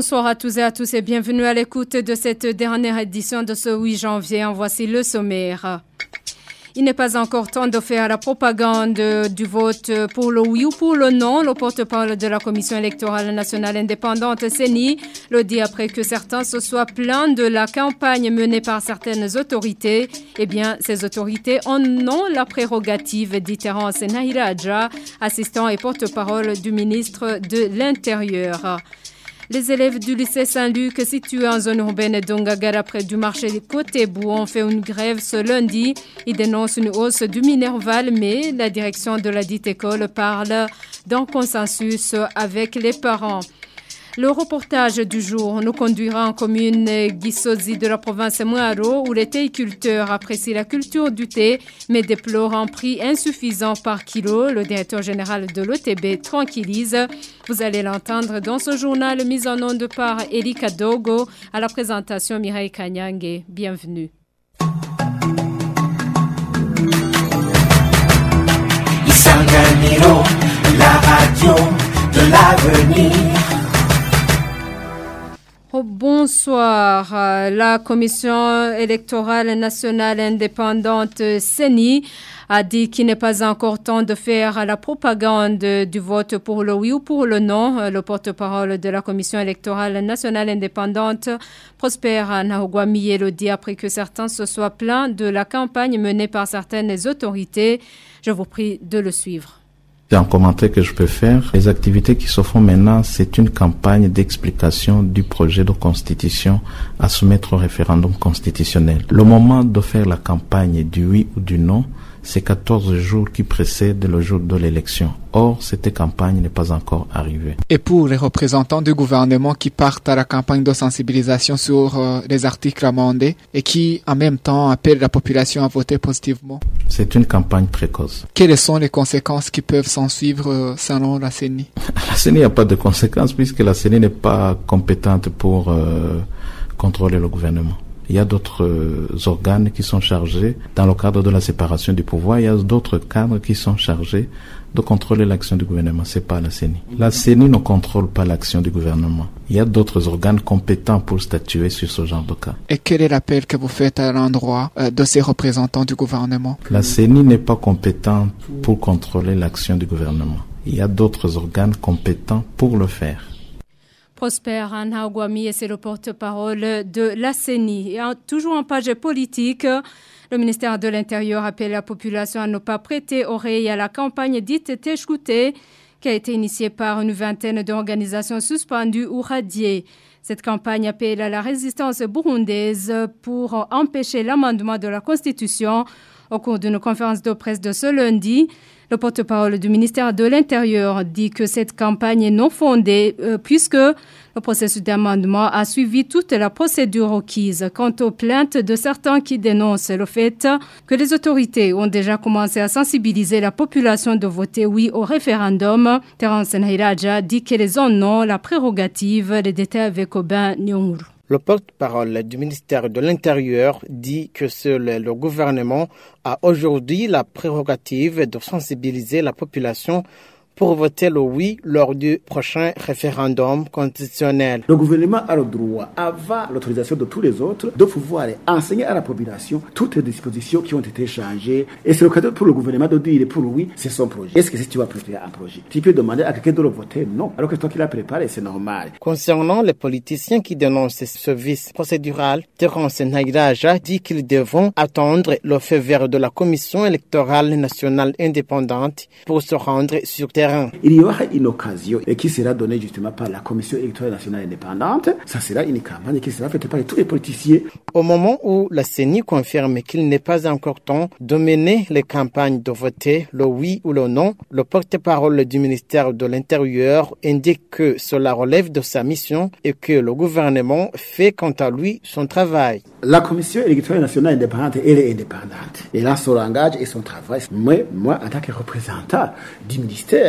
Bonsoir à tous et bienvenue à l'écoute de cette dernière édition de ce 8 janvier. En voici le sommaire. Il n'est pas encore temps de faire la propagande du vote pour le oui ou pour le non. Le porte-parole de la Commission électorale nationale indépendante, CENI, le dit après que certains se soient plaints de la campagne menée par certaines autorités. Eh bien, ces autorités en ont la prérogative, dit Terence Nahiraja, assistant et porte-parole du ministre de l'Intérieur. Les élèves du lycée Saint-Luc situé en zone urbaine d'Ongagara près du marché Côté-Bou ont fait une grève ce lundi. Ils dénoncent une hausse du Minerval, mais la direction de la dite école parle d'un consensus avec les parents. Le reportage du jour nous conduira en commune Gisozi de la province Mwaro où les théiculteurs apprécient la culture du thé mais déplorent un prix insuffisant par kilo. Le directeur général de l'ETB tranquillise. Vous allez l'entendre dans ce journal mis en onde par Erika Dogo. À la présentation, Mireille Kanyange. Bienvenue. Isanganiro, la radio de l'avenir. Oh, bonsoir. La Commission électorale nationale indépendante CENI a dit qu'il n'est pas encore temps de faire la propagande du vote pour le oui ou pour le non. Le porte-parole de la Commission électorale nationale indépendante, Prosper Nahogwamiye, le dit après que certains se soient plaints de la campagne menée par certaines autorités. Je vous prie de le suivre. C'est un commentaire que je peux faire. Les activités qui se font maintenant, c'est une campagne d'explication du projet de constitution à soumettre au référendum constitutionnel. Le moment de faire la campagne du oui ou du non, c'est 14 jours qui précèdent le jour de l'élection. Or, cette campagne n'est pas encore arrivée. Et pour les représentants du gouvernement qui partent à la campagne de sensibilisation sur les articles amendés et qui, en même temps, appellent la population à voter positivement? C'est une campagne précoce. Quelles sont les conséquences qui peuvent s'en suivre selon la CENI? La CENI n'a pas de conséquences puisque la CENI n'est pas compétente pour contrôler le gouvernement. Il y a d'autres organes qui sont chargés, dans le cadre de la séparation du pouvoir, il y a d'autres cadres qui sont chargés de contrôler l'action du gouvernement. C'est pas la CENI. La CENI ne contrôle pas l'action du gouvernement. Il y a d'autres organes compétents pour statuer sur ce genre de cas. Et quel est l'appel que vous faites à l'endroit de ces représentants du gouvernement? La CENI n'est pas compétente pour contrôler l'action du gouvernement. Il y a d'autres organes compétents pour le faire. Prosper Nahogwamiye, c'est le porte-parole de la CENI. Toujours en page politique, le ministère de l'Intérieur appelle la population à ne pas prêter oreille à la campagne dite Teshkouté, qui a été initiée par une vingtaine d'organisations suspendues ou radiées. Cette campagne appelle à la résistance burundaise pour empêcher l'amendement de la Constitution. Au cours d'une conférence de presse de ce lundi, le porte-parole du ministère de l'Intérieur dit que cette campagne est non fondée puisque le processus d'amendement a suivi toute la procédure requise. Quant aux plaintes de certains qui dénoncent le fait que les autorités ont déjà commencé à sensibiliser la population de voter oui au référendum, Terence Nahiraja dit qu'ils en ont la prérogative. Les détails avec Aubin Nyonguru. Le porte-parole du ministère de l'Intérieur dit que seul le gouvernement a aujourd'hui la prérogative de sensibiliser la population pour voter le oui lors du prochain référendum constitutionnel. Le gouvernement a le droit, avant l'autorisation de tous les autres, de pouvoir enseigner à la population toutes les dispositions qui ont été changées. Et c'est le cas pour le gouvernement de dire pour oui, c'est son projet. Est-ce que si tu vas préparer un projet, tu peux demander à quelqu'un de le voter? Non. Alors que toi qui l'as préparé, c'est normal. Concernant les politiciens qui dénoncent ce vice procédural, Terence Nahiraja dit qu'ils devront attendre le feu vert de la Commission électorale nationale indépendante pour se rendre sur terrain. Il y aura une occasion qui sera donnée justement par la Commission électorale nationale indépendante. Ça sera une campagne qui sera faite par tous les politiciens. Au moment où la CENI confirme qu'il n'est pas encore temps de mener les campagnes de voter le oui ou le non, le porte-parole du ministère de l'Intérieur indique que cela relève de sa mission et que le gouvernement fait quant à lui son travail. La Commission électorale nationale indépendante, elle est indépendante. Elle a son langage et son travail. Mais moi, en tant que représentant du ministère,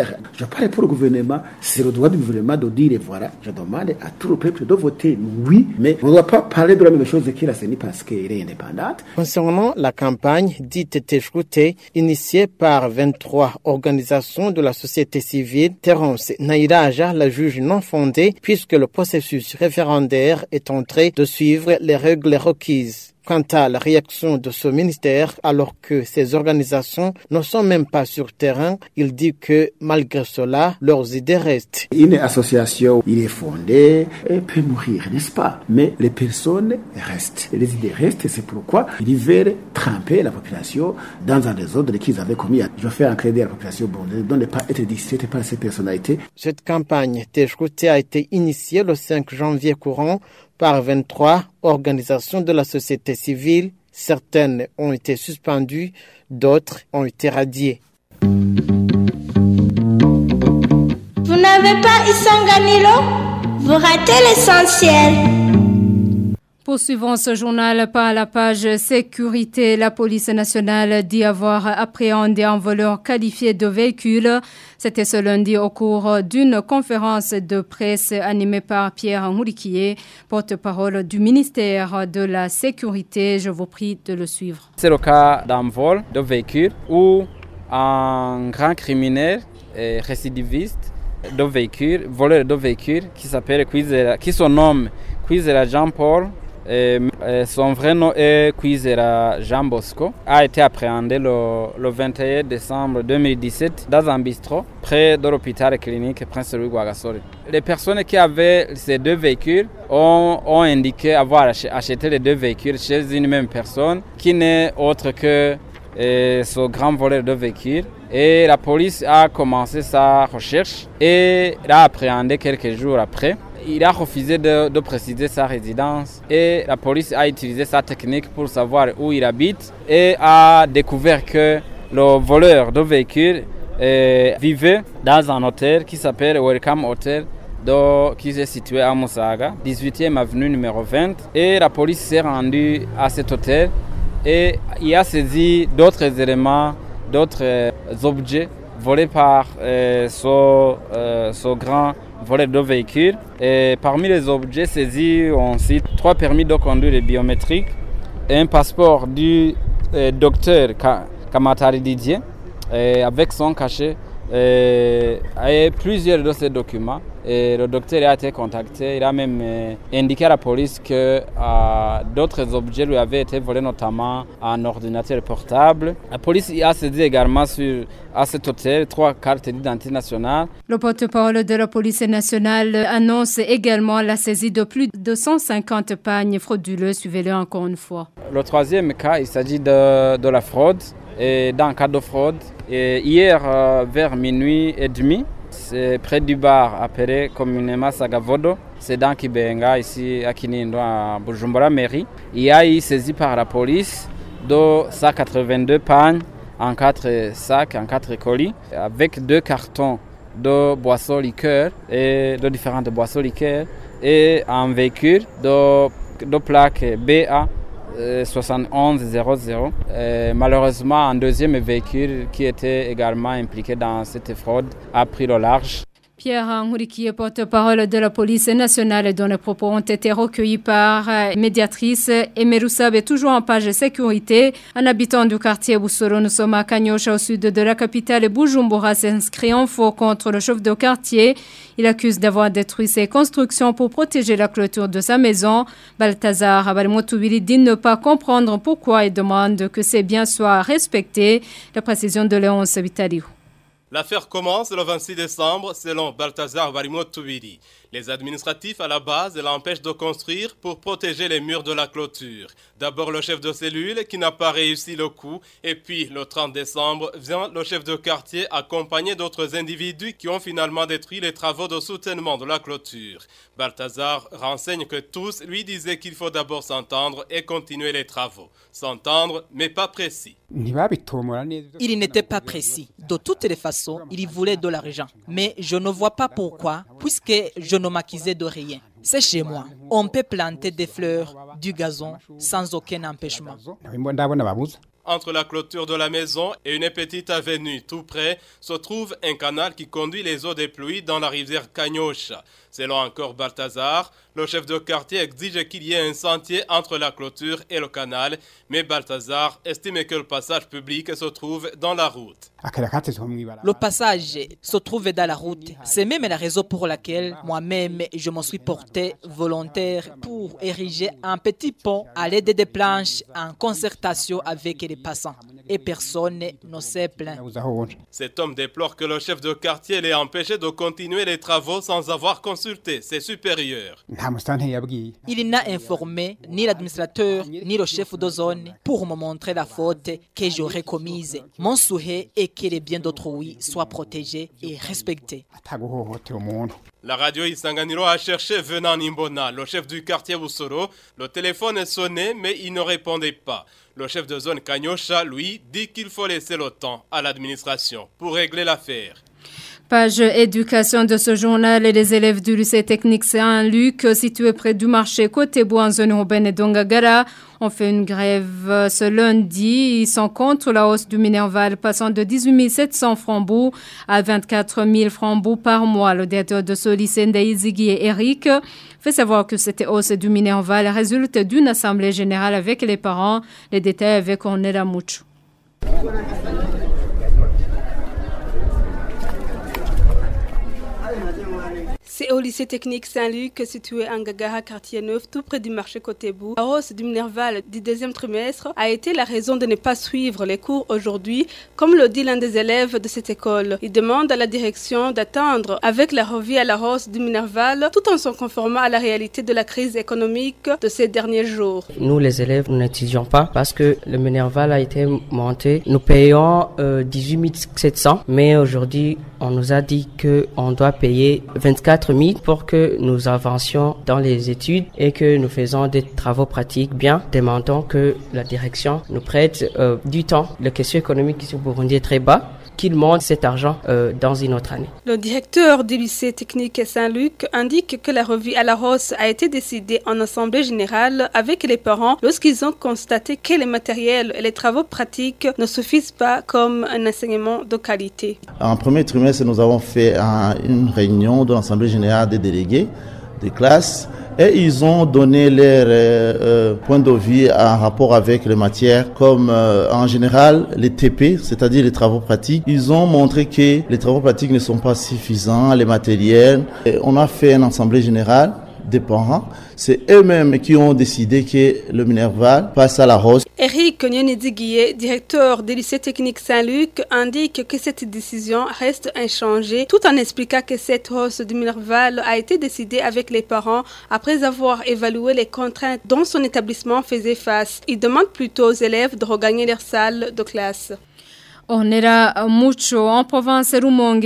faire. Je parle pour le gouvernement, c'est le droit du gouvernement de dire, voilà, je demande à tout le peuple de voter oui, mais on ne doit pas parler de la même chose que la CENI parce qu'elle est indépendante. Concernant la campagne dite Teshkouté, initiée par 23 organisations de la société civile, Terence Nairaja la juge non fondée puisque le processus référendaire est en train de suivre les règles requises. Quant à la réaction de ce ministère, alors que ces organisations ne sont même pas sur terrain, il dit que malgré cela, leurs idées restent. Une association, il est fondée, elle peut mourir, n'est-ce pas? Mais les personnes restent. Et les idées restent, c'est pourquoi ils veulent tremper la population dans un désordre qu'ils avaient commis. Je fais un crédit à la population de ne pas être distraite par ces personnalités. Cette campagne Teshkouté a été initiée le 5 janvier courant par 23 organisations de la société civile. Certaines ont été suspendues, d'autres ont été radiées. Vous n'avez pas Isanganilo? Vous ratez l'essentiel. Poursuivons ce journal par la page sécurité. La police nationale dit avoir appréhendé un voleur qualifié de véhicule. C'était ce lundi au cours d'une conférence de presse animée par Pierre Ngourikié, porte-parole du ministère de la Sécurité. Je vous prie de le suivre. C'est le cas d'un vol de véhicule où un grand criminel récidiviste de véhicule, voleur de véhicule qui se nomme Kwizera Jean-Paul. Son vrai nom est Kwizera Jean Bosco, a été appréhendé le 21 décembre 2017 dans un bistrot près de l'hôpital clinique Prince Louis Rwagasore. Les personnes qui avaient ces deux véhicules ont indiqué avoir acheté les deux véhicules chez une même personne qui n'est autre que ce grand voleur de véhicules. Et la police a commencé sa recherche et l'a appréhendé quelques jours après. Il a refusé de préciser sa résidence et la police a utilisé sa technique pour savoir où il habite et a découvert que le voleur de véhicules vivait dans un hôtel qui s'appelle Welcome Hotel, qui est situé à Musaga, 18e avenue numéro 20. Et la police s'est rendue à cet hôtel et il a saisi d'autres éléments, d'autres objets volés par ce grand voleur de véhicules. Et parmi les objets saisis, on cite 3 permis de conduire biométriques, un passeport du docteur Kamatari Didier avec son cachet et plusieurs de ces documents. Et le docteur a été contacté, il a même indiqué à la police que d'autres objets lui avaient été volés, notamment un ordinateur portable. La police a saisi également à cet hôtel 3 cartes d'identité nationale. Le porte-parole de la police nationale annonce également la saisie de plus de 150 pagnes frauduleux. Suivez-le encore une fois. Le troisième cas, il s'agit de la fraude. Et dans le cas de fraude, hier vers minuit et demi, c'est près du bar appelé communément Sagavodo, c'est dans Kibenga, ici à Kinindo, à Bujumbura Mairie. Il y a eu saisi par la police de 182 pagnes en 4 sacs, en 4 colis, avec 2 cartons de boissons liqueurs et de différentes boissons liqueurs et un véhicule de plaque BA 7100. Malheureusement, un deuxième véhicule qui était également impliqué dans cette fraude a pris le large. Pierre Ngourikié, porte-parole de la police nationale, dont les propos ont été recueillis par médiatrice Emeroussab est toujours en page sécurité. Un habitant du quartier Boussoro, nous sommes à Kanyosha, au sud de la capitale Bujumbura, s'inscrit en faux contre le chef de quartier. Il accuse d'avoir détruit ses constructions pour protéger la clôture de sa maison. Balthazar Abalmotoubili dit ne pas comprendre pourquoi et demande que ses biens soient respectés. La précision de Léon Sabitaliou. L'affaire commence le 26 décembre selon Balthazar Barimotouiri. Les administratifs à la base l'empêchent de construire pour protéger les murs de la clôture. D'abord le chef de cellule qui n'a pas réussi le coup et puis le 30 décembre vient le chef de quartier accompagné d'autres individus qui ont finalement détruit les travaux de soutènement de la clôture. Balthazar renseigne que tous lui disaient qu'il faut d'abord s'entendre et continuer les travaux. S'entendre mais pas précis. Il n'était pas précis. De toutes les façons, il voulait de l'argent. Mais je ne vois pas pourquoi, puisque je ne m'accusais de rien. C'est chez moi. On peut planter des fleurs, du gazon, sans aucun empêchement. Entre la clôture de la maison et une petite avenue tout près se trouve un canal qui conduit les eaux des pluies dans la rivière Kanyosha. Selon encore Balthazar, le chef de quartier exige qu'il y ait un sentier entre la clôture et le canal, mais Balthazar estime que le passage public se trouve dans la route. Le passage se trouve dans la route. C'est même la raison pour laquelle moi-même je me suis porté volontaire pour ériger un petit pont à l'aide des planches en concertation avec les passants. Et personne ne s'est plaint. Cet homme déplore que le chef de quartier l'ait empêché de continuer les travaux sans avoir consulté ses supérieurs. Il n'a informé ni l'administrateur ni le chef de zone pour me montrer la faute que j'aurais commise. Mon souhait est que les biens d'autrui soient protégés et respectés. La radio Isanganiro a cherché Venant Nimbona, le chef du quartier Busoro. Le téléphone est sonné, mais il ne répondait pas. Le chef de zone Kanyosha, lui, dit qu'il faut laisser le temps à l'administration pour régler l'affaire. Page éducation de ce journal et les élèves du lycée technique Saint-Luc situé près du marché Côté-Bois en zone urbaine et d'Ongagara ont fait une grève ce lundi. Ils sont contre la hausse du Minerval passant de 18 700 francs bout à 24 000 francs bout par mois. Le directeur de ce lycée, Ndaïzigi et Eric, fait savoir que cette hausse du Minerval résulte d'une assemblée générale avec les parents. Les détails avec Ornella Mouchou. C'est au lycée technique Saint-Luc, situé en Ngagara, quartier 9, tout près du marché Côté-Bout. La hausse du Minerval du deuxième trimestre a été la raison de ne pas suivre les cours aujourd'hui, comme le dit l'un des élèves de cette école. Il demande à la direction d'attendre avec la revue à la hausse du Minerval, tout en se conformant à la réalité de la crise économique de ces derniers jours. Nous, les élèves, nous n'étudions pas parce que le Minerval a été monté. Nous payons 18 700, mais aujourd'hui, on nous a dit qu'on doit payer 24 000 pour que nous avancions dans les études et que nous faisons des travaux pratiques bien. Demandons que la direction nous prête du temps. La question économique ici au Burundi est très bas. Qu'il monte cet argent dans une autre année. Le directeur du lycée technique Saint-Luc indique que la revue à la hausse a été décidée en assemblée générale avec les parents lorsqu'ils ont constaté que les matériels et les travaux pratiques ne suffisent pas comme un enseignement de qualité. En premier trimestre, nous avons fait une réunion de l'assemblée générale des délégués des classes. Et ils ont donné leur point de vue en rapport avec les matières comme en général les TP, c'est-à-dire les travaux pratiques. Ils ont montré que les travaux pratiques ne sont pas suffisants, les matériels. Et on a fait une assemblée générale des parents. C'est eux-mêmes qui ont décidé que le Minerval passe à la hausse. Eric Nyonidi-Guillet, directeur du lycée technique Saint-Luc, indique que cette décision reste inchangée, tout en expliquant que cette hausse du Minerval a été décidée avec les parents après avoir évalué les contraintes dont son établissement faisait face. Il demande plutôt aux élèves de regagner leur salle de classe. Ornella Mucho. En province Rumongue,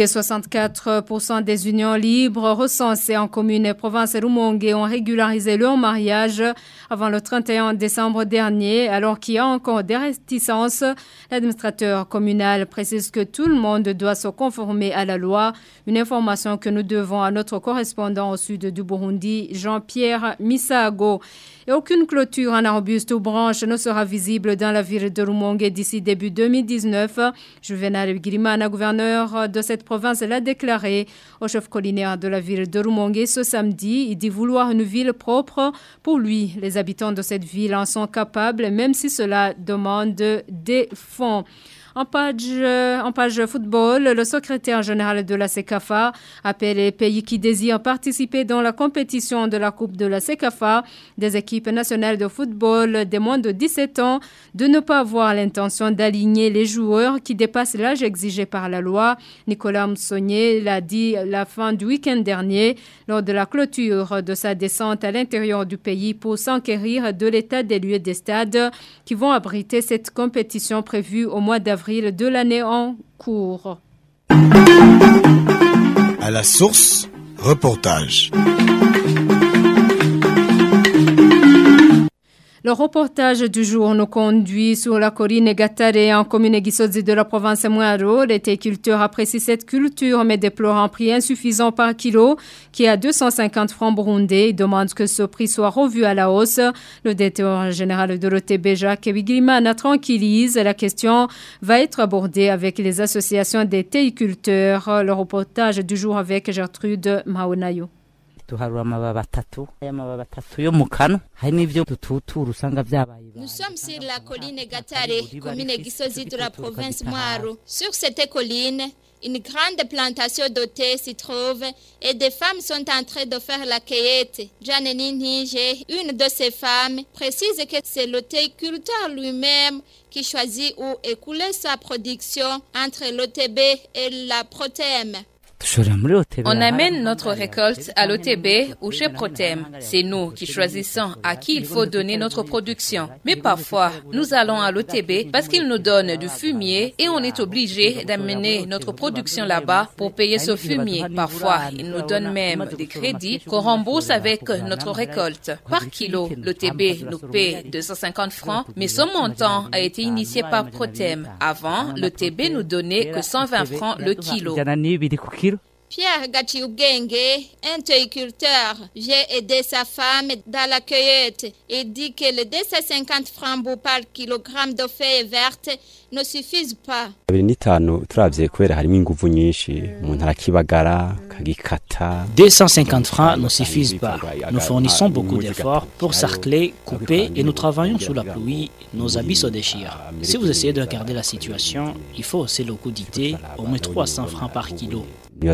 64% des unions libres recensées en commune et province Rumongue ont régularisé leur mariage avant le 31 décembre dernier, alors qu'il y a encore des réticences. L'administrateur communal précise que tout le monde doit se conformer à la loi. Une information que nous devons à notre correspondant au sud du Burundi, Jean-Pierre Misago. Et aucune clôture en arbuste ou branche ne sera visible dans la ville de Rumongue d'ici début 2019. Juvenal Girimana, gouverneur de cette province, l'a déclaré au chef collinaire de la ville de Rumongue ce samedi. Il dit vouloir une ville propre. Pour lui, les habitants de cette ville en sont capables, même si cela demande des fonds. En page football, le secrétaire général de la CECAFA appelle les pays qui désirent participer dans la compétition de la Coupe de la CECAFA des équipes nationales de football des moins de 17 ans de ne pas avoir l'intention d'aligner les joueurs qui dépassent l'âge exigé par la loi. Nicolas Msonnier l'a dit la fin du week-end dernier lors de la clôture de sa descente à l'intérieur du pays pour s'enquérir de l'état des lieux des stades qui vont abriter cette compétition prévue au mois d'avril de l'année en cours. À la source, reportage. Le reportage du jour nous conduit sur la colline Gatare en commune Gisozi de la province Mwaro. Les téiculteurs apprécient cette culture mais déplorent un prix insuffisant par kilo qui est à 250 francs burundais. Ils demandent que ce prix soit revu à la hausse. Le directeur général de l'OTB, Jacques Bigirimana, tranquillise. La question va être abordée avec les associations des téiculteurs. Le reportage du jour avec Gertrude Maonayo. Nous sommes sur la colline Gatare, commune Gisozi de la province Mwaro. Sur cette colline, une grande plantation de thé s'y trouve et des femmes sont en train de faire la cueillette. Janine Nije, une de ces femmes, précise que c'est le thé-culteur lui-même qui choisit où écouler sa production entre l'OTB et la Protem. On amène notre récolte à l'OTB ou chez Protem. C'est nous qui choisissons à qui il faut donner notre production. Mais parfois, nous allons à l'OTB parce qu'ils nous donnent du fumier et on est obligé d'amener notre production là-bas pour payer ce fumier. Parfois, ils nous donnent même des crédits qu'on rembourse avec notre récolte. Par kilo, l'OTB nous paie 250 francs, mais ce montant a été initié par Protem. Avant, l'OTB nous donnait que 120 francs le kilo. Pierre Gachiugenge, un thé-culteur, vient aider sa femme dans la cueillette et dit que les 250 francs par kilogramme de feuilles vertes ne suffisent pas. 250 francs ne suffisent pas. Nous fournissons beaucoup d'efforts pour sarcler, couper et nous travaillons sous la pluie. Nos habits se déchirent. Si vous essayez de regarder la situation, il faut hausser le coût du thé, au moins 300 francs par kilo. Une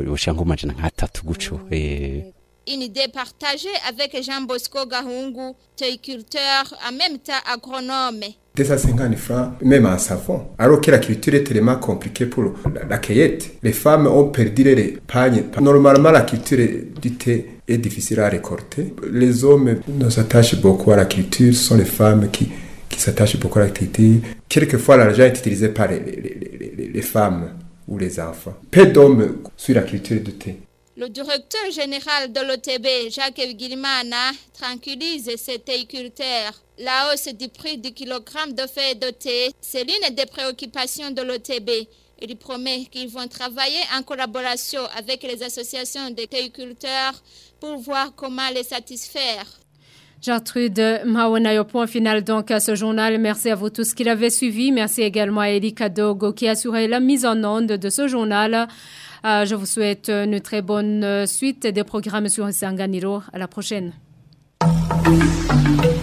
idée partagée avec Jean Bosco Gahungu, thé-culteur, en même temps agronome. 250 francs, même en savon. Alors que la culture est tellement compliquée pour la cueillette, les femmes ont perdu les pagnes. Normalement, la culture du thé est difficile à récolter. Les hommes ne s'attachent beaucoup à la culture, ce sont les femmes qui s'attachent beaucoup à la culture. Quelquefois, l'argent est utilisé par les femmes ou les enfants. Peu d'hommes sur la culture du thé. Le directeur général de l'OTB, Jacques Bigirimana, tranquillise ses thé-culteurs. La hausse du prix du kilogramme de feuilles de thé, c'est l'une des préoccupations de l'OTB. Il promet qu'ils vont travailler en collaboration avec les associations des thé-culteurs pour voir comment les satisfaire. Gertrude Maonayo, point final donc à ce journal. Merci à vous tous qui l'avez suivi. Merci également à Erika Dogo qui a assuré la mise en onde de ce journal. Je vous souhaite une très bonne suite des programmes sur Isanganiro. À la prochaine.